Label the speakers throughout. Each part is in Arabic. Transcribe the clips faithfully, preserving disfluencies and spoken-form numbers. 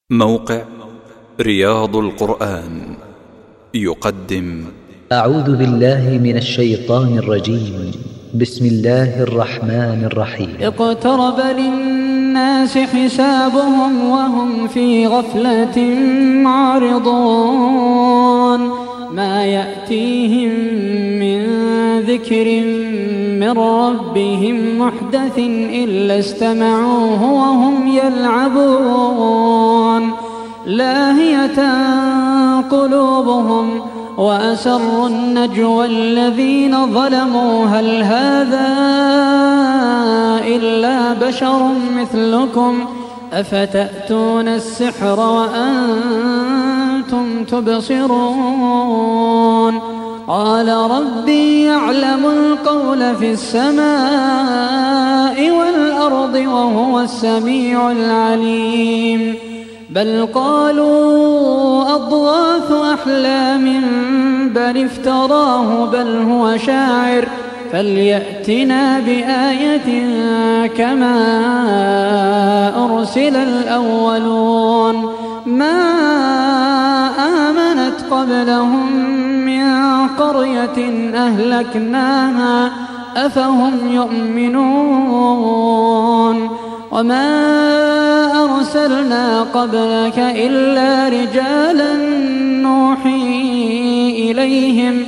Speaker 1: موقع رياض القرآن يقدم
Speaker 2: أعوذ بالله من الشيطان الرجيم. بسم الله الرحمن الرحيم.
Speaker 3: اقترب للناس حسابهم وهم في غفلة معرضون ما يأتيهم من ذكر من ربهم محدث إلا استمعوه وهم يلعبون لاهية قلوبهم وأسروا النجوى الذين ظلموا هل هذا إلا بشر مثلكم أفتأتون السحر وأنتم تبصرون قال ربي يعلم القول في السماء والأرض وهو السميع العليم بل قالوا أضغاث أحلام بل افتراه بل هو شاعر فليأتنا بآية كما أرسل الأولون ما آمنت قبلهم من قرية أهلكناها أفهم يؤمنون وما أرسلنا قبلك إلا رجالا نوحي إليهم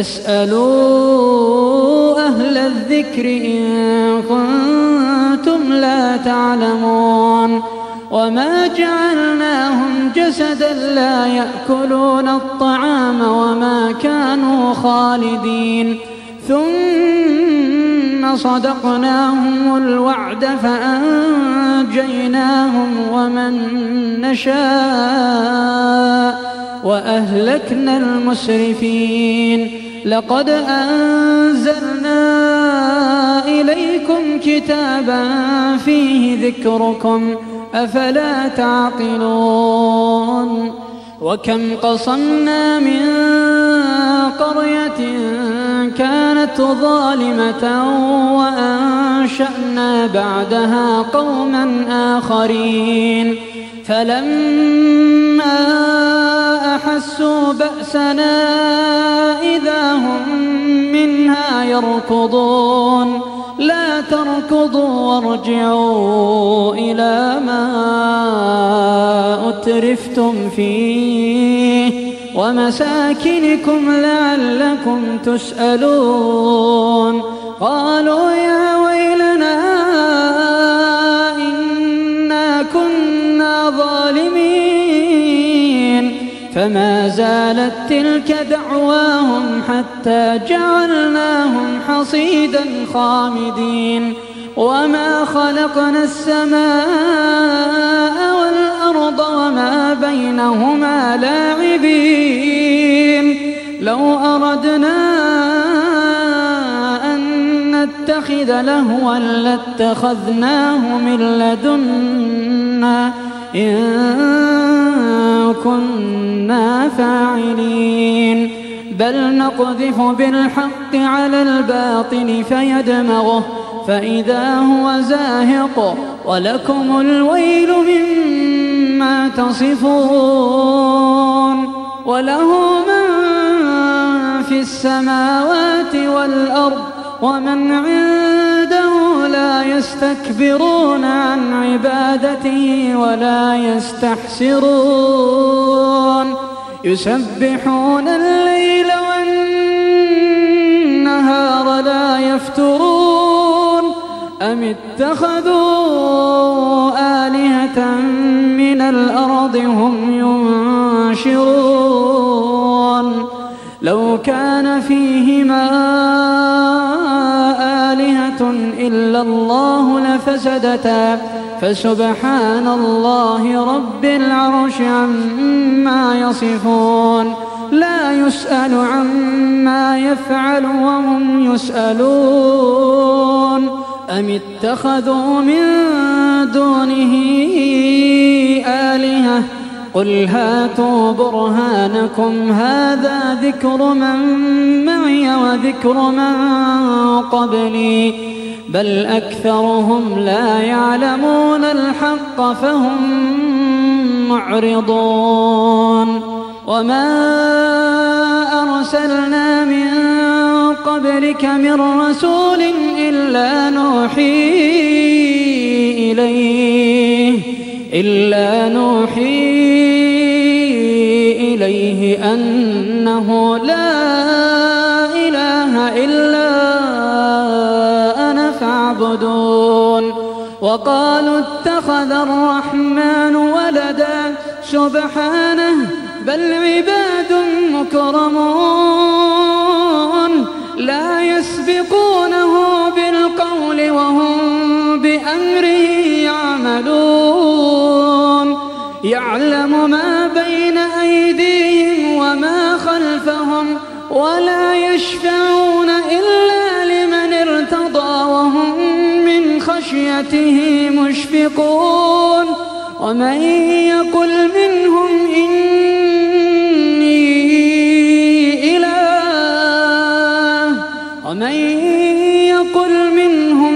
Speaker 3: فاسألوا أهل الذكر إن كنتم لا تعلمون وما جعلناهم جسدا لا يأكلون الطعام وما كانوا خالدين ثم صدقناهم الوعد فأنجيناهم ومن نشاء وأهلكنا المسرفين لقد أنزلنا إليكم كتابا فيه ذكركم أفلا تعقلون وكم قصمنا من قرية كانت ظالمة وأنشأنا بعدها قوما آخرين فلما أحسوا بأسنا إذا هم منها يركضون لا تركضوا وارجعوا إلى ما أترفتم فيه ومساكنكم لعلكم تسألون قالوا يا ويلنا إنا كنا ظالمين فما زالت تلك دعواهم حتى جعلناهم حصيدا خامدين وما خلقنا السماء والأرض وما بينهما لاعبين لو أردنا أن نتخذ لهوا لاتخذناه من لدنا إن كنا فاعلين بل نقذف بالحق على الباطل فيدمغه فإذا هو زاهق ولكم الويل مما تصفون وله من في السماوات والأرض ومن عنده لا يستكبرون عن عبادته ولا يستحسرون يسبحون الليل والنهار لا يفترون أم اتخذوا آلهة من الأرض هم ينشرون لو كان فيهما آلهة إلا الله لفسدتا فسبحان الله رب العرش عما يصفون لا يسأل عما يفعل وهم يسألون أم اتخذوا من دونه آلهة قل هاتوا برهانكم هذا ذكر من معي وذكر من قبلي بل أكثرهم لا يعلمون الحق فهم معرضون وما أرسلنا من قبلك من رسول إلا نوحي إليه إلا نوحي إليه أنه لا إله إلا أنا فاعبدون وقالوا اتخذ الرحمن ولدا سبحانه بل عباد مكرمون لا يسبقونه بالقول وهم بأمره يعملون يعلم ما بين أيديهم وما خلفهم ولا يشفعون إلا لمن ارتضى وهم من خشيته مشفقون ومن يقل منهم إني إله ومن يقل منهم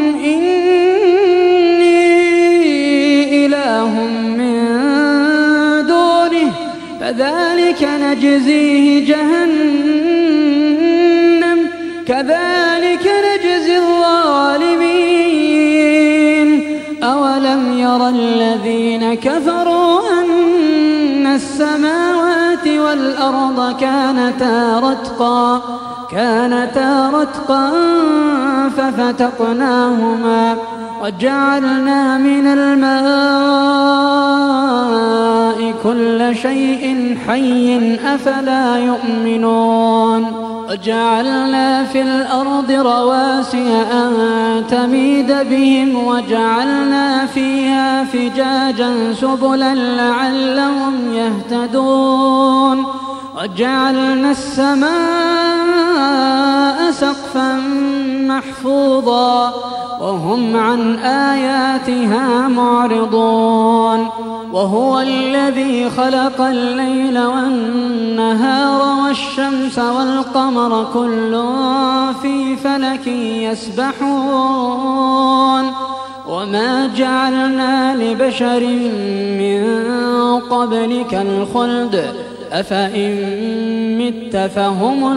Speaker 3: إني إله من دونه فذلك نجزيه جهنم كذلك نجزي الظالمين أولم يرى الذين كفروا أن السماوات والأرض كانتا رتقا كانتا رتقا ففتقناهما وجعلنا من الماء كل شيء حي أفلا يؤمنون وجعلنا في الأرض رواسي أن تميد بهم وجعلنا فيها فجاجا سبلا لعلهم يهتدون وجعلنا السماء سقفا محفوظا وهم عن آياتها معرضون وهو الذي خلق الليل والنهار والشمس والقمر كل في فلك يسبحون وما جعلنا لبشر من قبلك الخلد أفإن مت فهم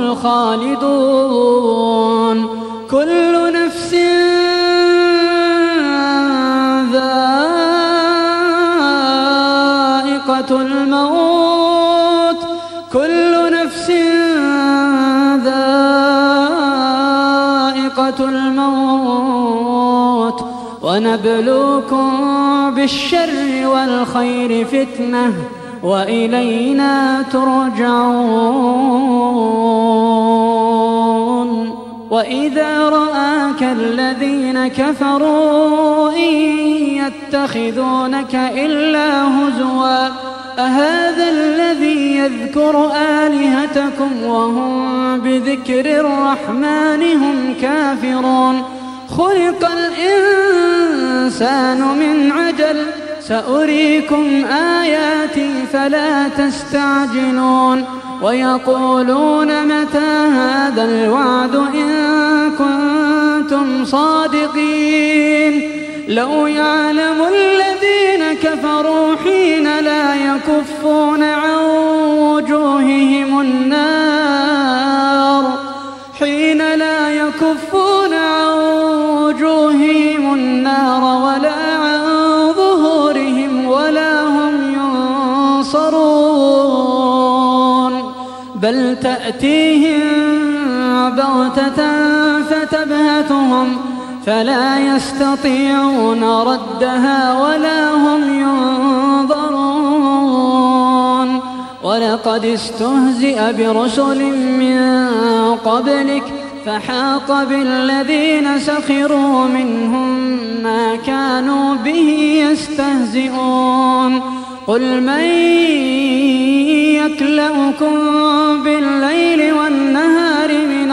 Speaker 3: الخالدون كل نفس ذائقة الموت كل نفس ذائقة الموت ونبلوكم بالشر والخير فتنة وإلينا ترجعون وإذا رآك الذين كفروا إن يتخذونك إلا هزوا أهذا الذي يذكر آلهتكم وهم بذكر الرحمن هم كافرون خلق الإنسان من عجل سأريكم آياتي فلا تستعجلون ويقولون متى هذا الوعد إن كنتم صادقين لو يعلم الذين كفروا حين لا يكفون عن وجوههم النار حين لا يكفون عن وجوههم النار ولا عن ظهورهم ولا هم ينصرون بل تأتيهم بغتة فتبهتهم فلا يستطيعون ردها ولا هم ينظرون ولقد استهزئ برسل من قبلك فحاق بالذين سخروا منهم ما كانوا به يستهزئون قل من يكلؤكم بالليل والنهار من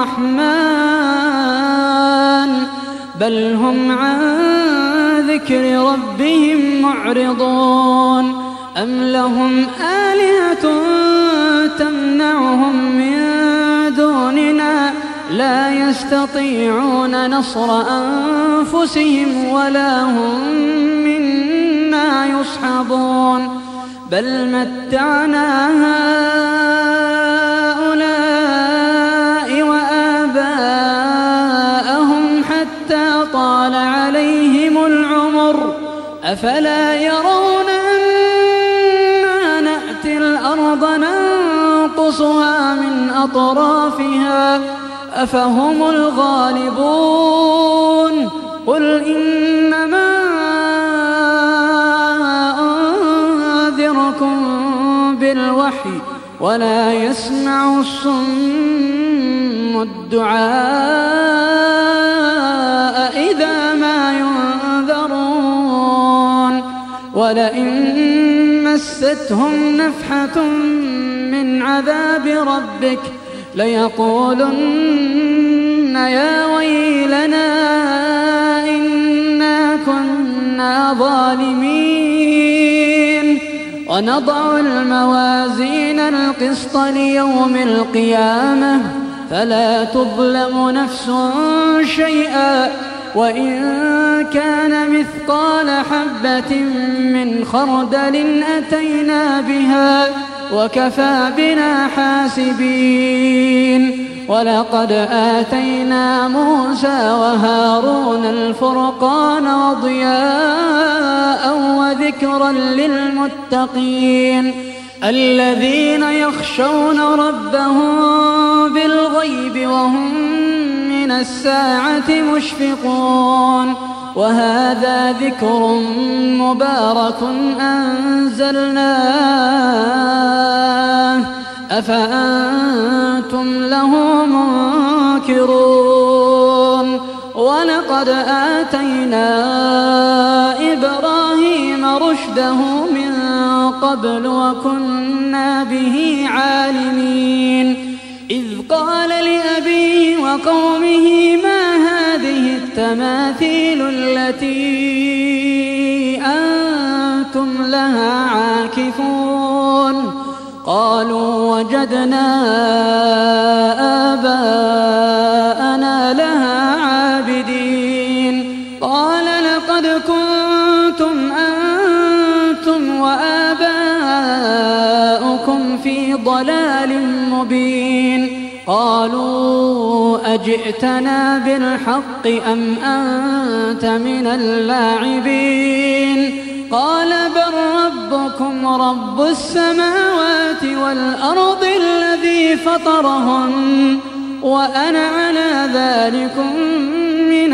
Speaker 3: الرحمن بل هم عن ذكر ربهم معرضون أم لهم آلهة تمنعهم من دوننا لا يستطيعون نصر أنفسهم ولا هم منا يصحبون بل متعنا هؤلاء وآباءهم حتى طال عليهم العمر أفلا يرون أنا نأتي الأرض ننقصها من أطرافها أفهم الغالبون قل إنما أنذركم بالوحي ولا يسمع الصم الدعاء إذا ما ينذرون ولئن مستهم نفحة من عذاب ربك ليقولن يا ويلنا إنا كنا ظالمين ونضع الموازين القسط ليوم القيامة فلا تظلم نفس شيئا وإن كان مثقال حبة من خردل أتينا بها وكفى بنا حاسبين ولقد آتينا موسى وهارون الفرقان وضياء وذكرا للمتقين الذين يخشون ربهم بالغيب وهم من الساعة مشفقون وهذا ذكر مبارك أنزلناه أفأنتم له منكرون ولقد آتينا إبراهيم رشده من قبل وكنا به عالمين إذ قال لأبيه وقومه ما هذه التماثيل التي أنتم لها عاكفون قالوا وجدنا آباءنا لها عابدين قال لقد كنتم أنتم وآباؤكم في ضلال مبين قالوا أجئتنا بالحق أم أنت من اللاعبين قال بل ربكم رب السماوات والأرض الذي فطرهن وأنا على ذلكم من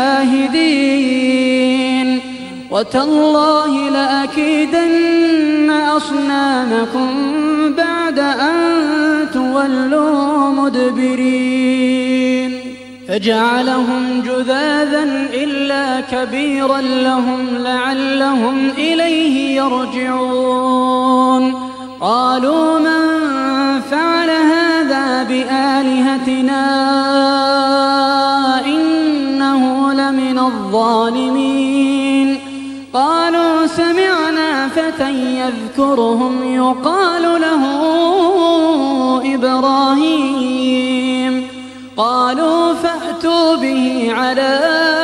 Speaker 3: الشاهدين وتالله لأكيدن أصنامكم بعد أن تولوا مدبرين فجعلهم جذاذا إلا كبيرا لهم لعلهم إليه يرجعون قالوا من فعل هذا بآلهتنا إنه لمن الظالمين قالوا سمعنا فتى يذكرهم يقال له إبراهيم قالوا فأتوا به على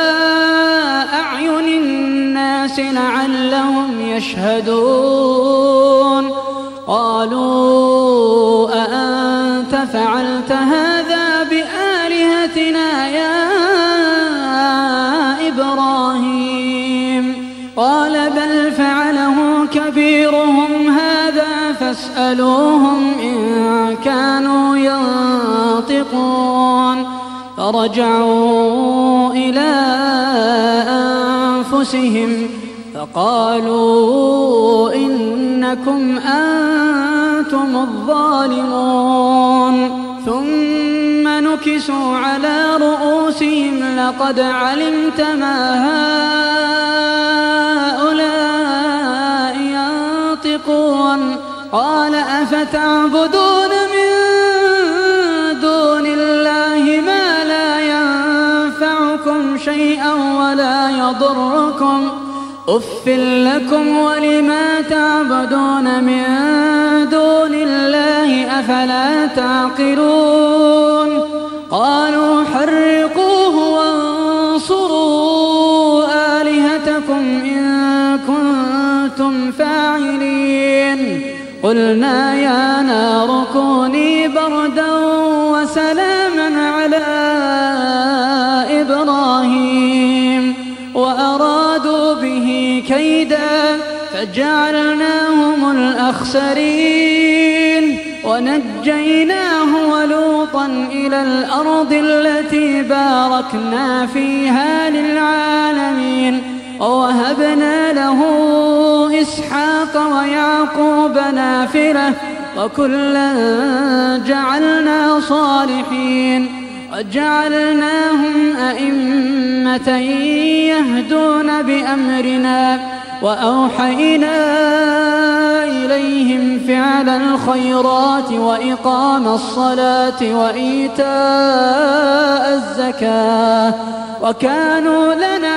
Speaker 3: أعين الناس لعلهم يشهدون قالوا أأنت فعلت هذا بآلهتنا يا إبراهيم قال بل فعله كبيرهم هذا فاسألوهم إن كانوا ينطقون فرجعوا إلى أنفسهم فقالوا إنكم أنتم الظالمون ثم نكسوا على رؤوسهم لقد علمت ما هؤلاء ينطقون قال أفتعبدون من دون الله ما لا ينفعكم شيئا ولا يضركم أف لكم ولما تعبدون من دون الله أفلا تعقلون قالوا حرقوه وانصروا آلهتكم إن كنتم فاعلين قلنا يا نار كوني بردا وسلاما على إبراهيم وأرادوا به كيدا فجعلناهم الأخسرين ونجيناه ولوطا إلى الأرض التي باركنا فيها للعالمين ووهبنا له إسحاق ويعقوب نافلة وكلا جعلنا صالحين وجعلناهم أئمة يهدون بأمرنا وأوحينا إليهم فعل الخيرات وإقام الصلاة وإيتاء الزكاة وكانوا لنا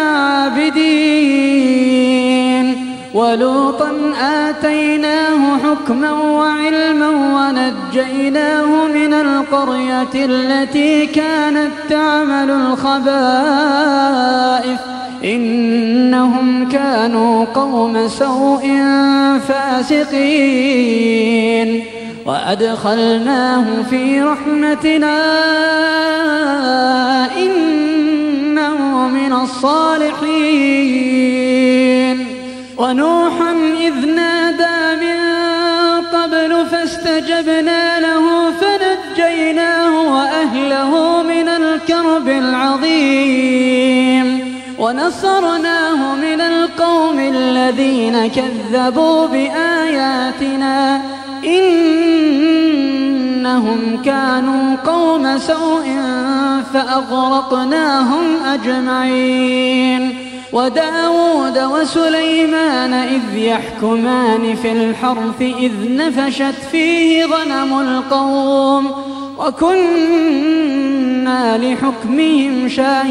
Speaker 3: عابدين ولوطا آتيناه حكما وعلما ونجيناه من القرية التي كانت تعمل الخبائث إنهم كانوا قوم سوء فاسقين وأدخلناه في رحمتنا إنه من الصالحين ونوحا إذ نادى من قبل فاستجبنا له فنجيناه وأهله من الكرب العظيم ونصرناه من القوم الذين كذبوا بآياتنا إنهم كانوا قوم سوء فأغرقناهم أجمعين وداود وسليمان إذ يحكمان في الحرث إذ نفشت فيه غنم القوم وكنا لحكمهم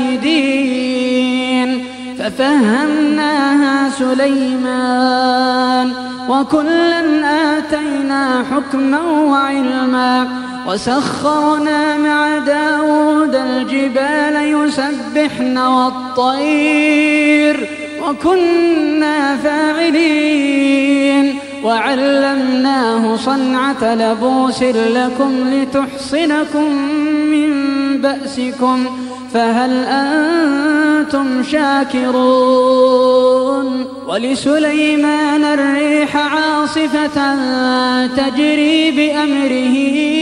Speaker 3: شاهدين ففهمناها سليمان وكلا آتينا حكما وعلما وسخرنا مع داود الجبال يسبحن والطير وكنا فاعلين وعلمناه صنعة لبوس لكم لتحصنكم من بأسكم فهل أنتم شاكرون ولسليمان الريح عاصفة تجري بأمره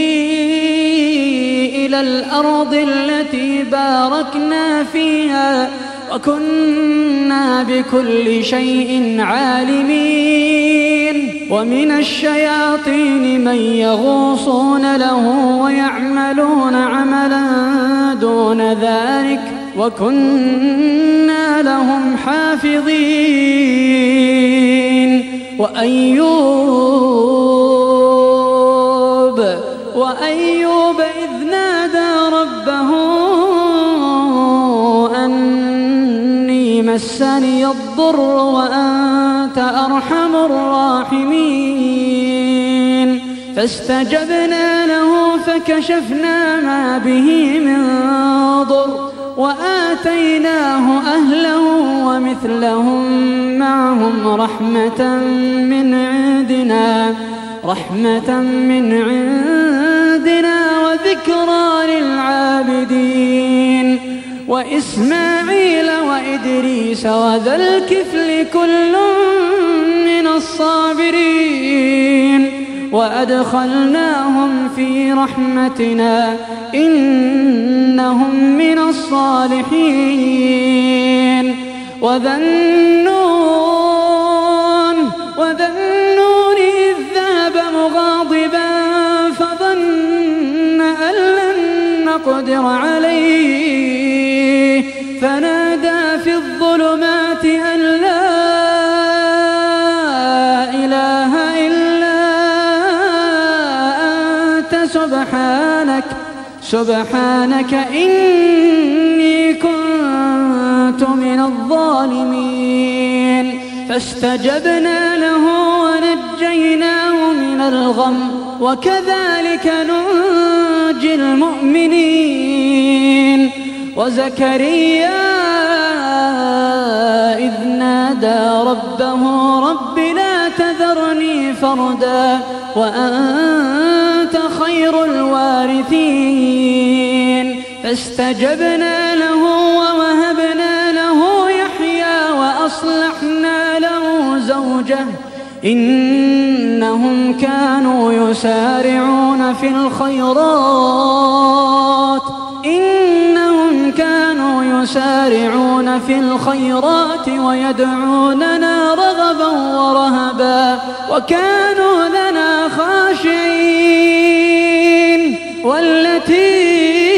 Speaker 3: إلى الأرض التي باركنا فيها وكنا بكل شيء عالمين ومن الشياطين من يغوصون له ويعملون عملا دون ذلك وكنا لهم حافظين وأيوب وأيوب إذ نادى ربه أني مسني الضر وأنت أرحم الراحمين فاستجبنا له فكشفنا ما به من ضر وآتيناه أهله ومثلهم معهم رحمة من عندنا رحمة من عندنا وذكرى للعابدين وإسماعيل وإدريس وذا الكفل كل من الصابرين وأدخلناهم في رحمتنا إنهم من الصالحين وذا النون وذا النون إذ ذهب مغاضبا فظن أن لن نقدر عليه فنادى في الظلمات أن لا إله إلا أنت سبحانك سبحانك إني كنت من الظالمين فاستجبنا له ونجيناه من الغم وكذلك ننجي المؤمنين وزكريا إذ نادى ربه رب لا تذرني فردا وأنت خير الوارثين. فاستجبنا له ووهبنا له يحيى وأصلحنا له زوجه إنهم كانوا يسارعون في الخيرات إنهم كانوا يسارعون في الخيرات ويدعوننا رغبا ورهبا وكانوا لنا خاشعين. والتي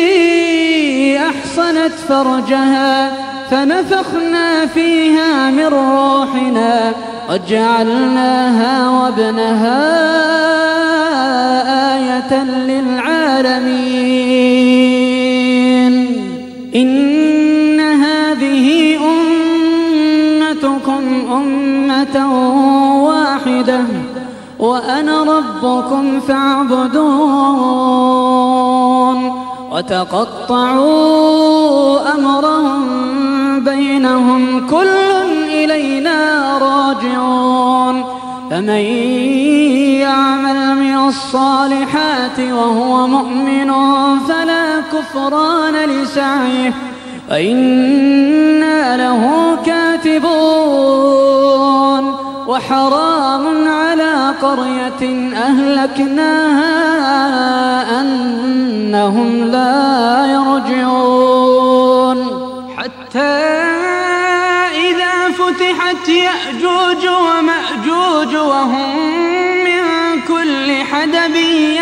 Speaker 3: أحصنت فرجها فنفخنا فيها من روحنا وجعلناها وابنها آية للعالمين. إن هذه أمتكم أمة واحدة وأنا ربكم فاعبدون. وتقطعوا أمرهم بينهم كل إلينا راجعون. فمن يعمل من الصالحات وهو مؤمن فلا كفران لسعيه وإنا له كاتبون. وحرام على قرية أهلكناها أنهم لا يرجعون. حتى إذا فتحت يأجوج ومأجوج وهم من كل حدب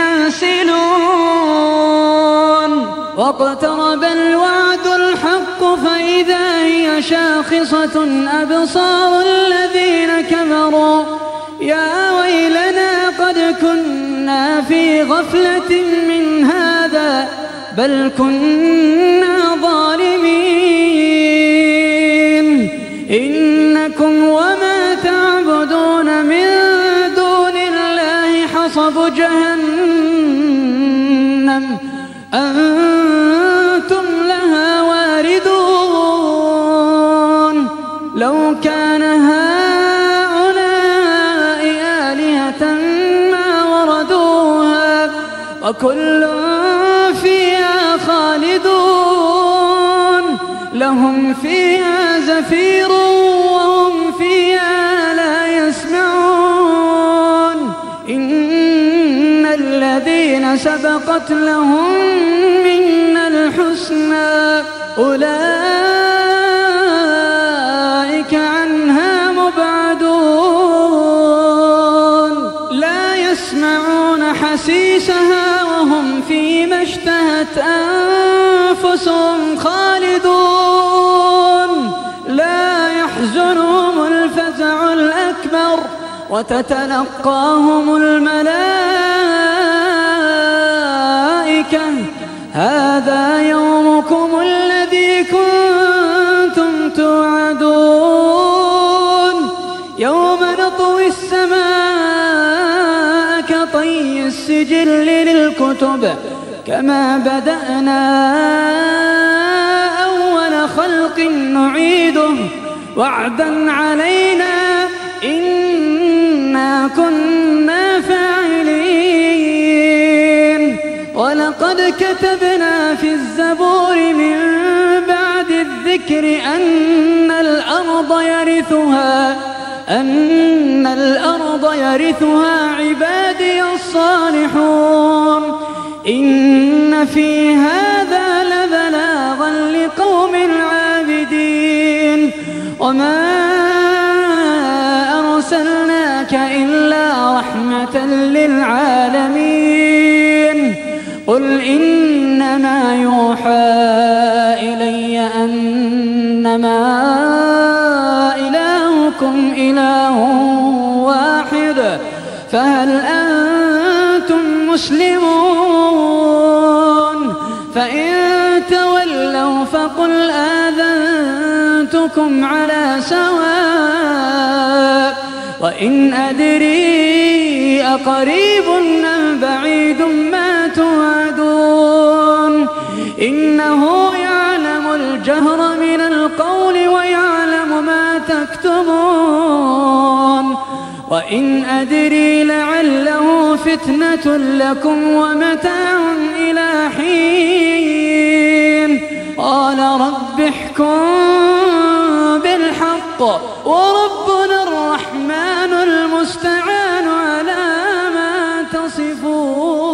Speaker 3: ينسلون واقترب الوعد الحق فإذا هي شاخصة أبصار الذين كفروا يا ويلنا قد كنا في غفلة من هذا بل كنا ظالمين. إنكم وما تعبدون من دون الله حصب جهنم أنتم لها واردون. لو كان هؤلاء آلهة ما وردوها وكل فيها خالدون. لهم فيها زفير وهم فيها لا يسمعون. إن الذين سبقت لهم منا الحسنى أولئك عنها مبعدون. لا يسمعون حسيسها وهم فيما اشتهت أنفسهم خالدون. لا يحزنهم الفزع الأكبر وتتلقاهم الملائكة هذا يومكم الذي كنتم توعدون. يوم نطوي السماء كطي السجل للكتب كما بدأنا أول خلق نعيده وعدا علينا إنا كنا فاعلين. ولقد كتبنا في الزبور من بعد الذكر أن الأرض يرثها أن الأرض يرثها عبادي الصالحون. إن في هذا لبلاغا لقوم عابدين. وما أرسلناك إلا رحمة للعالمين. قل إنما يوحى إلي أنما إلهكم إله واحد فهل أنتم مسلمون؟ فإن تولوا فقل آذنتكم على سواء وإن أدري أقريب أم بعيد ما توعدون. إنه يعلم الجهر من القول ويعلم ما تكتمون. وإن وإن أدري لعله فتنة لكم ومتاع إلى حين قال رب احكم بالحق وربنا الرحمن المستعان على ما تصفون.